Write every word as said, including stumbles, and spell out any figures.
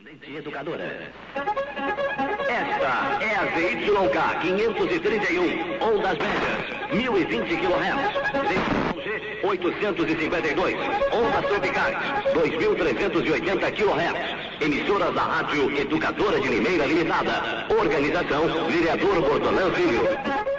Educadora. Esta é a Z Y K quinhentos e trinta e um, ondas médias, mil e vinte quilohertz. Z Y G oitocentos e cinquenta e dois, ondas tropicais, dois mil trezentos e oitenta quilohertz. Emissoras da Rádio Educadora de Limeira Limitada. Organização, vereador Bortolã Filho.